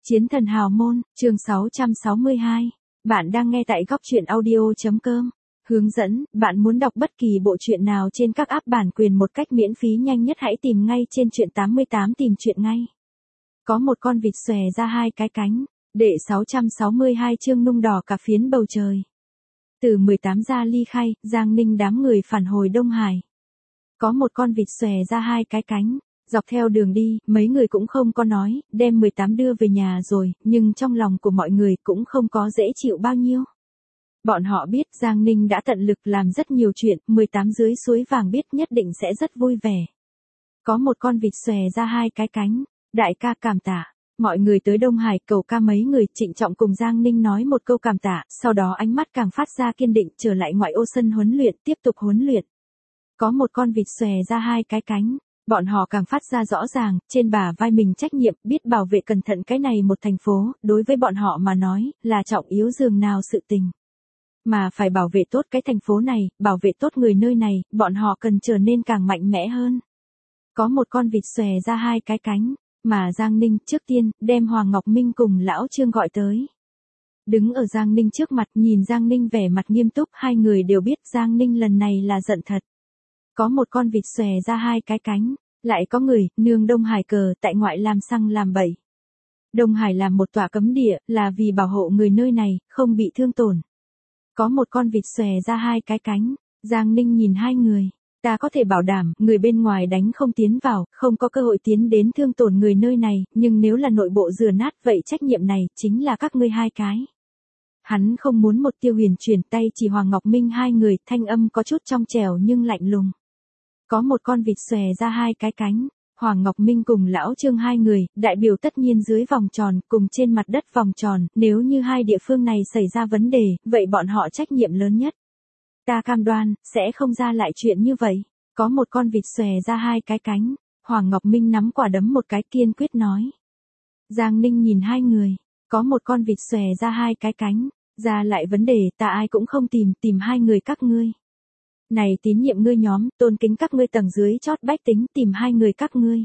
Chiến thần hào môn, chương 662. Bạn đang nghe tại góc truyện audio.com. Hướng dẫn, bạn muốn đọc bất kỳ bộ truyện nào trên các app bản quyền một cách miễn phí nhanh nhất hãy tìm ngay trên truyện 88 tìm truyện ngay. Có một con vịt xòe ra hai cái cánh. Đệ 662 chương nung đỏ cả phiến bầu trời. Từ 18 ra ly khay, Giang Ninh đám người phản hồi Đông Hải. Có một con vịt xòe ra hai cái cánh. Dọc theo đường đi, mấy người cũng không có nói, đem 18 đưa về nhà rồi, nhưng trong lòng của mọi người cũng không có dễ chịu bao nhiêu. Bọn họ biết Giang Ninh đã tận lực làm rất nhiều chuyện, 18 dưới suối vàng biết nhất định sẽ rất vui vẻ. Có một con vịt xòe ra hai cái cánh, đại ca cảm tạ. Mọi người tới Đông Hải cầu ca mấy người trịnh trọng cùng Giang Ninh nói một câu cảm tạ, sau đó ánh mắt càng phát ra kiên định trở lại ngoại ô sân huấn luyện, tiếp tục huấn luyện. Có một con vịt xòe ra hai cái cánh. Bọn họ càng phát ra rõ ràng, trên bả vai mình trách nhiệm, biết bảo vệ cẩn thận cái này một thành phố, đối với bọn họ mà nói, là trọng yếu dường nào sự tình. Mà phải bảo vệ tốt cái thành phố này, bảo vệ tốt người nơi này, bọn họ cần trở nên càng mạnh mẽ hơn. Có một con vịt xòe ra hai cái cánh, mà Giang Ninh trước tiên, đem Hoàng Ngọc Minh cùng Lão Trương gọi tới. Đứng ở Giang Ninh trước mặt nhìn Giang Ninh vẻ mặt nghiêm túc, hai người đều biết Giang Ninh lần này là giận thật. Có một con vịt xòe ra hai cái cánh, lại có người, nương Đông Hải cờ, tại ngoại làm xăng làm bậy. Đông Hải làm một tòa cấm địa, là vì bảo hộ người nơi này, không bị thương tổn. Có một con vịt xòe ra hai cái cánh, Giang Ninh nhìn hai người, ta có thể bảo đảm, người bên ngoài đánh không tiến vào, không có cơ hội tiến đến thương tổn người nơi này, nhưng nếu là nội bộ rửa nát vậy trách nhiệm này, chính là các ngươi hai cái. Hắn không muốn một Tiêu Huyền chuyển tay chỉ Hoàng Ngọc Minh hai người, thanh âm có chút trong trẻo nhưng lạnh lùng. Có một con vịt xòe ra hai cái cánh, Hoàng Ngọc Minh cùng Lão Trương hai người, đại biểu tất nhiên dưới vòng tròn, cùng trên mặt đất vòng tròn, nếu như hai địa phương này xảy ra vấn đề, vậy bọn họ trách nhiệm lớn nhất. Ta cam đoan, sẽ không ra lại chuyện như vậy. Có một con vịt xòe ra hai cái cánh, Hoàng Ngọc Minh nắm quả đấm một cái kiên quyết nói. Giang Ninh nhìn hai người, có một con vịt xòe ra hai cái cánh, ra lại vấn đề ta ai cũng không tìm hai người các ngươi. Này tín nhiệm ngươi nhóm, tôn kính các ngươi tầng dưới chót bách tính tìm hai người các ngươi.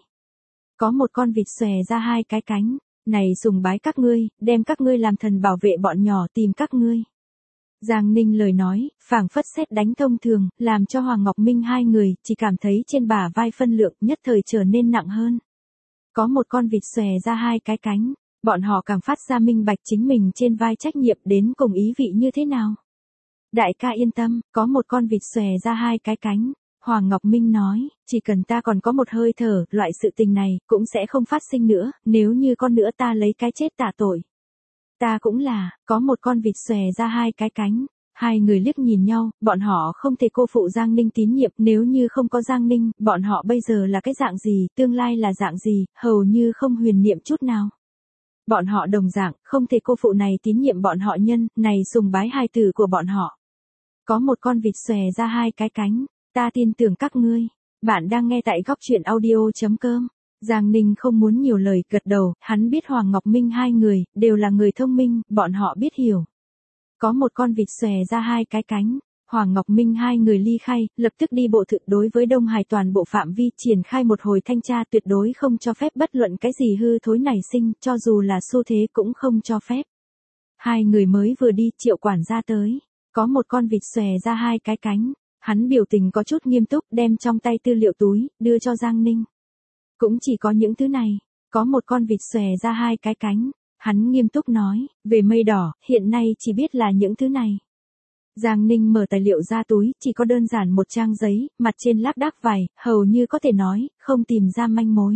Có một con vịt xòe ra hai cái cánh, này sùng bái các ngươi, đem các ngươi làm thần bảo vệ bọn nhỏ tìm các ngươi. Giang Ninh lời nói, phảng phất sét đánh thông thường, làm cho Hoàng Ngọc Minh hai người, chỉ cảm thấy trên bả vai phân lượng nhất thời trở nên nặng hơn. Có một con vịt xòe ra hai cái cánh, bọn họ càng phát ra minh bạch chính mình trên vai trách nhiệm đến cùng ý vị như thế nào. Đại ca yên tâm, có một con vịt xòe ra hai cái cánh, Hoàng Ngọc Minh nói, chỉ cần ta còn có một hơi thở, loại sự tình này, cũng sẽ không phát sinh nữa, nếu như con nữa ta lấy cái chết tạ tội. Ta cũng là, có một con vịt xòe ra hai cái cánh, hai người liếc nhìn nhau, bọn họ không thể cô phụ Giang Ninh tín nhiệm, nếu như không có Giang Ninh, bọn họ bây giờ là cái dạng gì, tương lai là dạng gì, hầu như không huyền niệm chút nào. Bọn họ đồng dạng, không thể cô phụ này tín nhiệm bọn họ nhân, này sùng bái hài tử của bọn họ. Có một con vịt xòe ra hai cái cánh, ta tin tưởng các ngươi. Bạn đang nghe tại góc truyện audio.com. Giang Ninh không muốn nhiều lời, gật đầu, hắn biết Hoàng Ngọc Minh hai người, đều là người thông minh, bọn họ biết hiểu. Có một con vịt xòe ra hai cái cánh, Hoàng Ngọc Minh hai người ly khai, lập tức đi bộ thực đối với Đông Hải toàn bộ phạm vi triển khai một hồi thanh tra tuyệt đối không cho phép bất luận cái gì hư thối nảy sinh, cho dù là xu thế cũng không cho phép. Hai người mới vừa đi, Triệu quản gia tới. Có một con vịt xòe ra hai cái cánh, hắn biểu tình có chút nghiêm túc đem trong tay tư liệu túi, đưa cho Giang Ninh. Cũng chỉ có những thứ này, có một con vịt xòe ra hai cái cánh, hắn nghiêm túc nói, về mây đỏ, hiện nay chỉ biết là những thứ này. Giang Ninh mở tài liệu ra túi, chỉ có đơn giản một trang giấy, mặt trên lác đác vài, hầu như có thể nói, không tìm ra manh mối.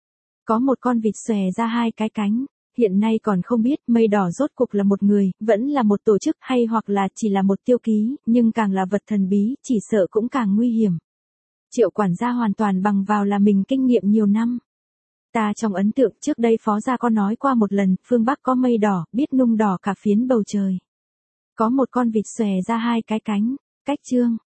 Có một con vịt xòe ra hai cái cánh. Hiện nay còn không biết mây đỏ rốt cuộc là một người, vẫn là một tổ chức hay hoặc là chỉ là một tiêu ký, nhưng càng là vật thần bí, chỉ sợ cũng càng nguy hiểm. Triệu quản gia hoàn toàn bằng vào là mình kinh nghiệm nhiều năm. Ta trong ấn tượng trước đây phó gia có nói qua một lần, phương Bắc có mây đỏ, biết nung đỏ cả phiến bầu trời. Có một con vịt xòe ra hai cái cánh, cách chương,